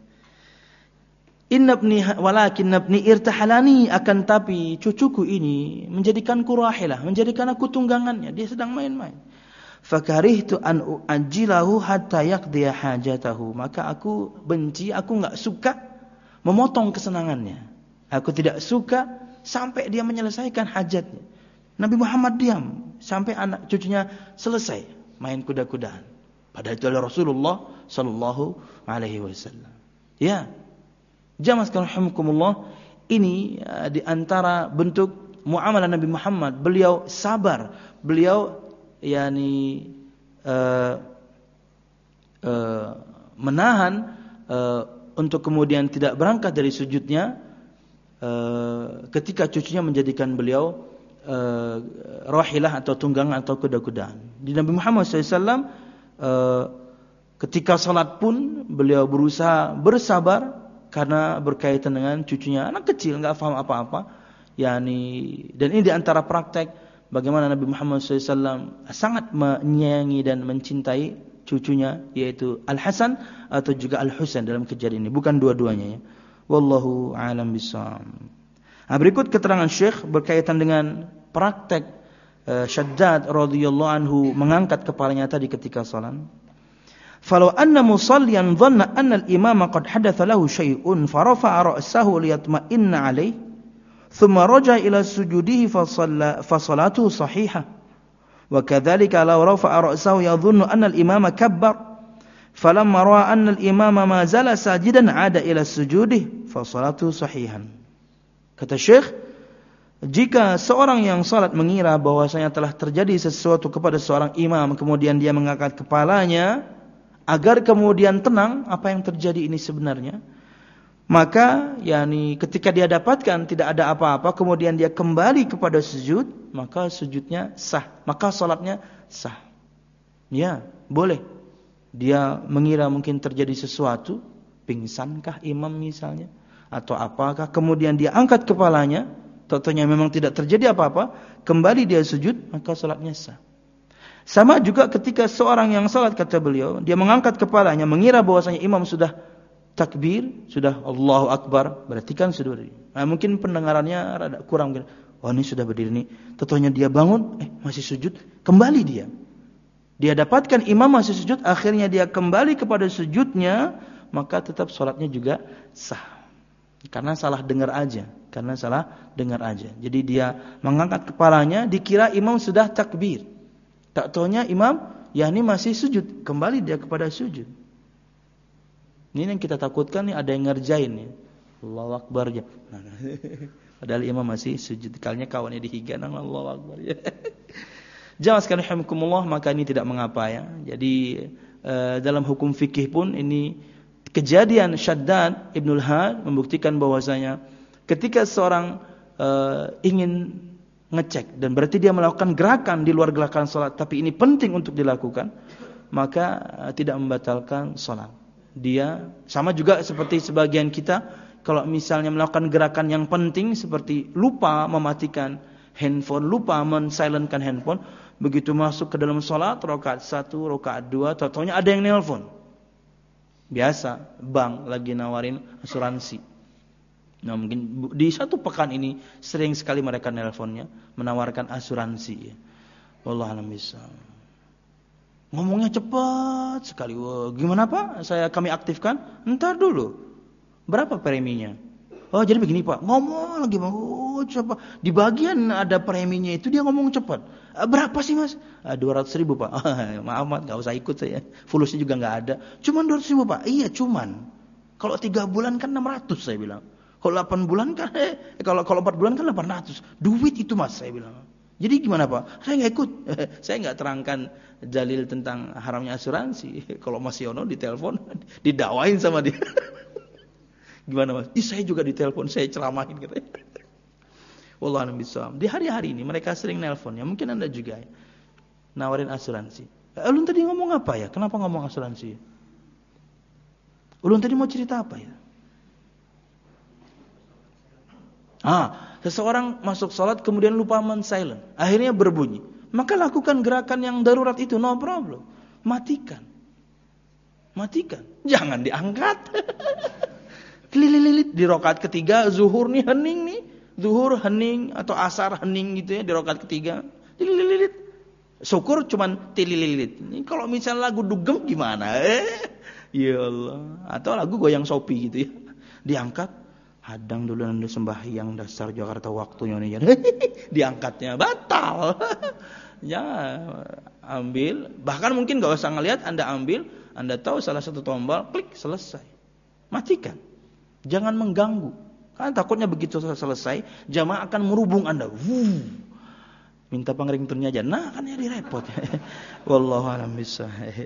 Walakin nabni irtahalani, akan tapi cucuku ini menjadikanku rahilah, menjadikan aku tunggangannya. Dia sedang main-main. Fakarihtu an u'ajjilahu hatta yaqdiya hajatahu. Maka aku benci, aku enggak suka memotong kesenangannya. Aku tidak suka sampai dia menyelesaikan hajatnya. Nabi Muhammad diam sampai anak cucunya selesai main kuda-kudaan. Padahal itu adalah Rasulullah sallallahu alaihi wasallam. Ya. Jamaah sekalian rahimakumullah, ini di antara bentuk muamalah Nabi Muhammad. Beliau sabar, beliau menahan untuk kemudian tidak berangkat dari sujudnya ketika cucunya menjadikan beliau rahilah atau tunggangan atau kuda-kudaan. Di Nabi Muhammad SAW ketika salat pun beliau berusaha bersabar karena berkaitan dengan cucunya, anak kecil enggak paham apa-apa. Dan ini di antara praktek bagaimana Nabi Muhammad SAW sangat menyayangi dan mencintai cucunya yaitu Al-Hasan atau juga Al-Husain dalam kejadian ini, bukan dua-duanya ya. Wallahu a'lam bishawab. Nah, berikut keterangan Syekh berkaitan dengan praktek Syaddad radhiyallahu anhu mengangkat kepalanya tadi ketika salat. Falau anna musalliyan dhanna anna al-imama qad hadatha lahu syai'un farafa'a ra'sahu liyatma'inna 'alayhi thumma raja'a ila sujudihi fa salatuhu sahihah. Wa kadzalika law rafa'a ra'sahu yadhunnu anna al-imama kabbar falamma ra'a anna al-imama ma zala sajidan 'ada ila sujudih fa salatuhu sahihan. Kata Syekh, jika seorang yang salat mengira bahwasanya telah terjadi sesuatu kepada seorang imam, kemudian dia mengangkat kepalanya agar kemudian tenang apa yang terjadi ini sebenarnya, maka yakni ketika dia dapatkan tidak ada apa-apa, kemudian dia kembali kepada sujud, maka sujudnya sah, maka salatnya sah. Ya, boleh. Dia mengira mungkin terjadi sesuatu, pingsankah imam misalnya, atau apakah, kemudian dia angkat kepalanya, tentunya memang tidak terjadi apa-apa, kembali dia sujud, maka salatnya sah. Sama juga ketika seorang yang salat, kata beliau, dia mengangkat kepalanya, mengira bahwasanya imam sudah takbir, sudah Allahu Akbar, berarti kan sudah berdiri. Nah, mungkin pendengarannya rada kurang, oh ini sudah berdiri nih, tentunya dia bangun, masih sujud, kembali dia. Dia dapatkan imam masih sujud, akhirnya dia kembali kepada sujudnya, maka tetap salatnya juga sah. Karena salah dengar aja, Jadi dia mengangkat kepalanya, dikira imam sudah takbir. Tak taunya imam yakni masih sujud, kembali dia kepada sujud. Ini yang kita takutkan nih, ada yang ngerjain nih. Allahu Akbar ya. Padahal imam masih sujud, kalinya kawannya dihiga nang Allahu Akbar ya. Jamaah sekalian rahimakumullah, maka ini tidak mengapa ya. Jadi dalam hukum fikih pun ini kejadian Syaddad Ibnul Had membuktikan bahwasanya ketika seorang ingin ngecek dan berarti dia melakukan gerakan di luar gerakan salat, tapi ini penting untuk dilakukan, maka tidak membatalkan salat. Dia sama juga seperti sebagian kita, kalau misalnya melakukan gerakan yang penting seperti lupa mematikan handphone, lupa men-silentkan handphone, begitu masuk ke dalam salat rakaat 1, rakaat 2, tahu-tahunya ada yang nelpon. Biasa, bank lagi nawarin asuransi. Nah, mungkin di satu pekan ini sering sekali mereka nelponnya menawarkan asuransi. Wallahu a'lam bishawab. Ngomongnya cepat sekali. Wah, gimana Pak? Kami aktifkan? Entar dulu. Berapa preminya? Oh, jadi begini Pak. Ngomong lagi, cepat. Di bagian ada preminya itu dia ngomong cepat. Berapa sih Mas? 200.000 Pak. Maaf Mas, enggak usah ikut saya. Fulusnya juga enggak ada. Cuman 200.000 Pak. Iya, cuman. Kalau 3 bulan kan 600 saya bilang. Kalau 8 bulan kan kalau 4 bulan kan 800. Duit itu Mas, saya bilang. Jadi gimana Pak? Saya enggak ikut. Saya enggak terangkan dalil tentang haramnya asuransi. Kalau Mas Yono ditelepon, didakwain sama dia. Gimana Mas? Saya juga ditelepon, saya ceramahin katanya. Wallahu a'lam bishawab. Di hari-hari ini mereka sering nelpon ya. Mungkin Anda juga ya. Nawarin asuransi. Ulun tadi ngomong apa ya? Kenapa ngomong asuransi? Ulun tadi mau cerita apa ya? Seseorang masuk salat kemudian lupa men-silent. Akhirnya berbunyi. Maka lakukan gerakan yang darurat itu, no problem. Matikan. Jangan diangkat. Lilit di rakaat ketiga, zuhur nih hening nih. Zuhur hening atau asar hening gitu ya di rakaat ketiga. Lilit. Syukur cuman tilililit. Ini kalau misalnya lagu dugem gimana? Ya Allah. Atau lagu goyang Sopi gitu ya. Diangkat. Hadang dulu anda sembahyang dasar Jakarta waktunya nih. Diangkatnya batal. Ya, ambil. Bahkan mungkin gak usah ngelihat, Anda ambil. Anda tahu salah satu tombol, klik, selesai. Matikan. Jangan mengganggu. Karena takutnya begitu selesai, jamaah akan merubung Anda. Minta pangringtone aja. Nah, kan jadi repot. Wallahu a'lam bishawab.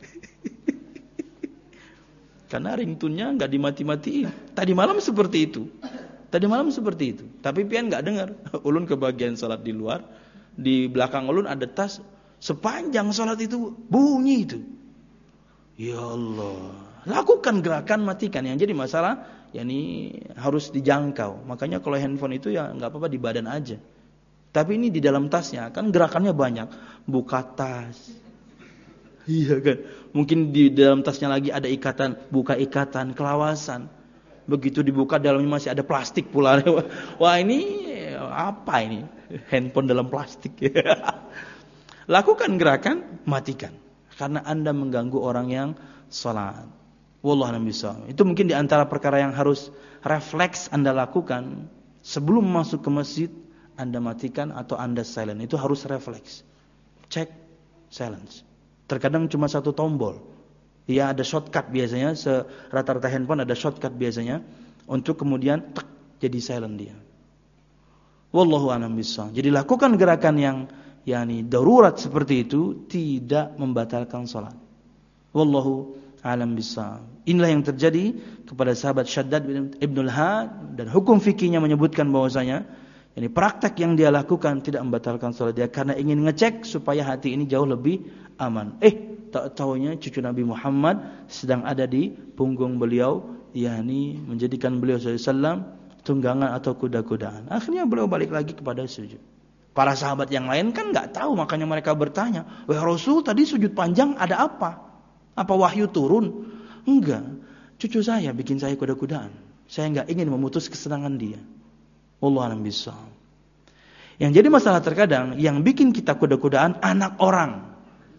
Karena ringtone-nya enggak dimati-matiin. Tadi malam seperti itu. Tapi pian enggak dengar. Ulun kebagian salat di luar, di belakang ulun ada tas, sepanjang salat itu bunyi itu. Ya Allah. Lakukan gerakan matikan. Yang jadi masalah yakni harus dijangkau. Makanya kalau handphone itu ya enggak apa-apa di badan aja. Tapi ini di dalam tasnya kan gerakannya banyak. Buka tas. Iya kan. Mungkin di dalam tasnya lagi ada ikatan, buka ikatan, kelawasan. Begitu dibuka dalamnya masih ada plastik pula. Wah ini apa ini? Handphone dalam plastik. Lakukan gerakan, matikan. Karena Anda mengganggu orang yang salat. Wallahu a'lam bishawab. Itu mungkin di antara perkara yang harus refleks Anda lakukan sebelum masuk ke masjid. Anda matikan atau Anda silent. Itu harus refleks. Cek silence. Terkadang cuma satu tombol. Ya ada shortcut biasanya. Rata-rata handphone ada shortcut biasanya. Untuk kemudian jadi silent dia. Wallahu a'lam bishawab. Jadi lakukan gerakan yang darurat seperti itu tidak membatalkan salat. Wallahu a'lam bishawab. Inilah yang terjadi kepada sahabat Syaddad bin al-Had dan hukum fikihnya menyebutkan bahwasanya ini praktek yang dia lakukan tidak membatalkan salat dia karena ingin ngecek supaya hati ini jauh lebih aman. Tak taunya cucu Nabi Muhammad sedang ada di punggung beliau, menjadikan beliau SAW tunggangan atau kuda-kudaan. Akhirnya beliau balik lagi kepada sujud. Para sahabat yang lain kan enggak tahu, makanya mereka bertanya, "Wahai Rasul, tadi sujud panjang ada apa? Apa wahyu turun?" "Enggak. Cucu saya bikin saya kuda-kudaan. Saya enggak ingin memutus kesenangan dia." Wallahu a'lam bishawab. Yang jadi masalah terkadang yang bikin kita kuda-kudaan anak orang.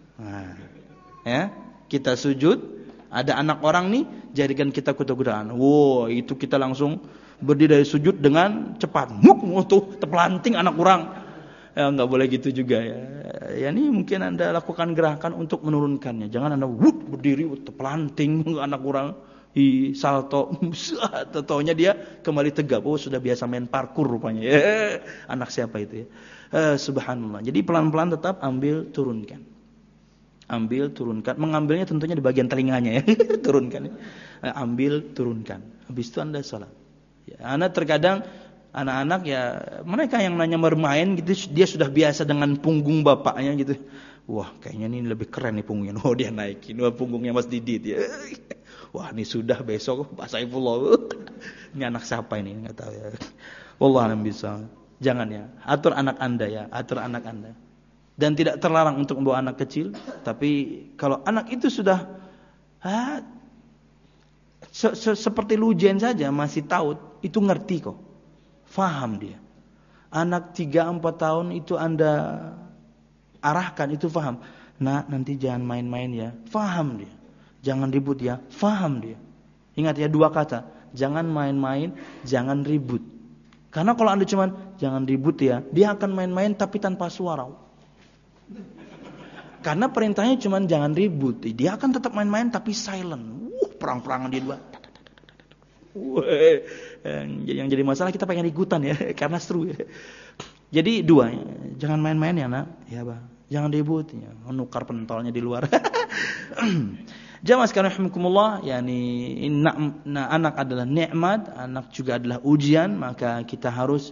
Kita sujud, ada anak orang nih jadikan kita kuda-kudaan. Wow, itu kita langsung berdiri dari sujud dengan cepat. Terpelanting anak orang. Ya enggak boleh gitu juga ya. Ini mungkin Anda lakukan gerakan untuk menurunkannya. Jangan Anda berdiri terpelanting anak orang, salto, taunya dia kembali tegap. Oh, sudah biasa main parkur rupanya. Anak siapa itu ya? Subhanallah. Jadi pelan-pelan tetap ambil, turunkan. Ambil, turunkan. Mengambilnya tentunya di bagian telinganya ya. Turunkan. Ambil, turunkan. Habis itu Anda salat. Anak terkadang anak-anak ya mereka yang nanya bermain gitu, dia sudah biasa dengan punggung bapaknya gitu. Wah, kayaknya ini lebih keren nih punggungnya. Oh, dia naikin. Wah, punggungnya Mas Didit ya. Wah, ini sudah besok Pak Saifullah. Ini anak siapa ini? Enggak tahu ya. Wallahu a'lam bishawab. Jangan ya. Atur anak Anda ya, atur anak Anda. Dan tidak terlarang untuk membawa anak kecil, tapi kalau anak itu sudah seperti lujen saja masih taut, itu ngerti kok. Faham dia. Anak 3-4 tahun itu Anda arahkan, itu faham. Nah, nanti jangan main-main ya. Faham dia. Jangan ribut ya. Faham dia. Ingat ya 2 kata. Jangan main-main, jangan ribut. Karena kalau Anda cuman jangan ribut ya, dia akan main-main tapi tanpa suara. Karena perintahnya cuma jangan ribut. Dia akan tetap main-main tapi silent. Perang-perangan dia 2. Yang jadi masalah kita pengen ikutan ya, karena seru ya. Jadi 2, jangan main-main ya nak. Ya Bang. Jangan ribut ya. Menukar pentolnya di luar. Jamaah sekalian rahimakumullah, anak adalah nikmat, anak juga adalah ujian, maka kita harus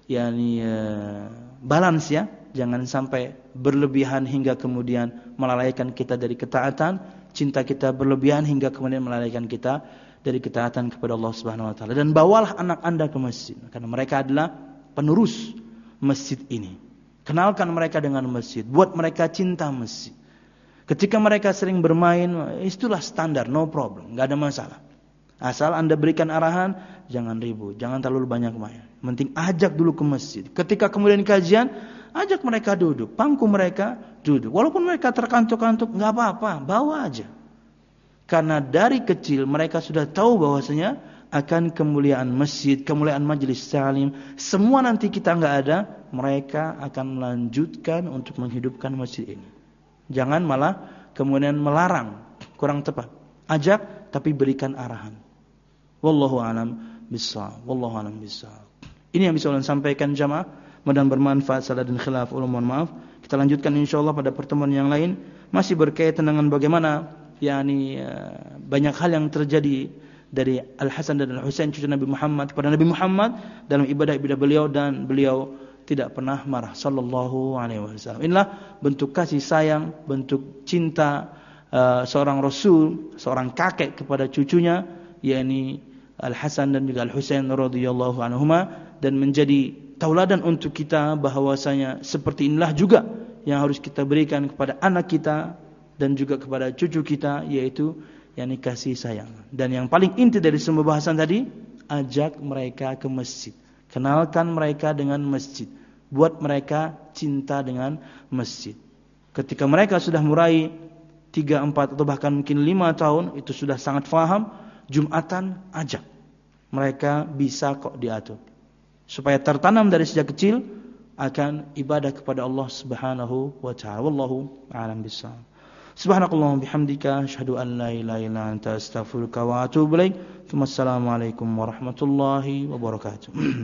balance ya. Jangan sampai berlebihan hingga kemudian melalaikan kita dari ketaatan, cinta kita berlebihan hingga kemudian melalaikan kita dari ketaatan kepada Allah Subhanahu wa taala. Dan bawalah anak Anda ke masjid karena mereka adalah penerus masjid ini. Kenalkan mereka dengan masjid, buat mereka cinta masjid. Ketika mereka sering bermain, itulah standar, no problem, enggak ada masalah. Asal Anda berikan arahan, jangan ribut, jangan terlalu banyak main. Penting ajak dulu ke masjid. Ketika kemudian kajian, ajak mereka duduk, pangku mereka duduk. Walaupun mereka terkantuk-kantuk, enggak apa-apa, bawa aja. Karena dari kecil mereka sudah tahu bahwasanya akan kemuliaan masjid, kemuliaan majelis ta'lim. Semua nanti kita enggak ada, mereka akan melanjutkan untuk menghidupkan masjid ini. Jangan malah kemudian melarang, kurang tepat. Ajak tapi berikan arahan. Wallahu a'lam bishawab. Wallahu a'lam bishawab. Ini yang bisa saya sampaikan jamaah. Mudah-mudahan bermanfaat. Salah dan khilaf, mohon maaf. Kita lanjutkan insyaallah pada pertemuan yang lain, masih berkaitan dengan bagaimana banyak hal yang terjadi dari Al-Hasan dan Al-Husain cucu Nabi Muhammad kepada Nabi Muhammad dalam ibadah-ibadah beliau, dan beliau tidak pernah marah sallallahu alaihi wasallam. Inilah bentuk kasih sayang, bentuk cinta seorang rasul, seorang kakek kepada cucunya, yakni Al-Hasan dan juga Al-Husain radhiyallahu anhuma, dan menjadi tauladan untuk kita bahwasanya seperti inilah juga yang harus kita berikan kepada anak kita, dan juga kepada cucu kita, yaitu yakni kasih sayang. Dan yang paling inti dari semua bahasan tadi, ajak mereka ke masjid. Kenalkan mereka dengan masjid. Buat mereka cinta dengan masjid. Ketika mereka sudah mulai 3, 4 atau bahkan mungkin 5 tahun, itu sudah sangat faham, Jumatan ajak. Mereka bisa kok diatur. Supaya tertanam dari sejak kecil akan ibadah kepada Allah Subhanahu wa taala. Wallahu a'lam bishawab. Subhanakallahumma bihamdika asyhadu an la ilaha illa anta astaghfiruka wa atubu ilaik. Wassalamualaikum warahmatullahi wabarakatuh.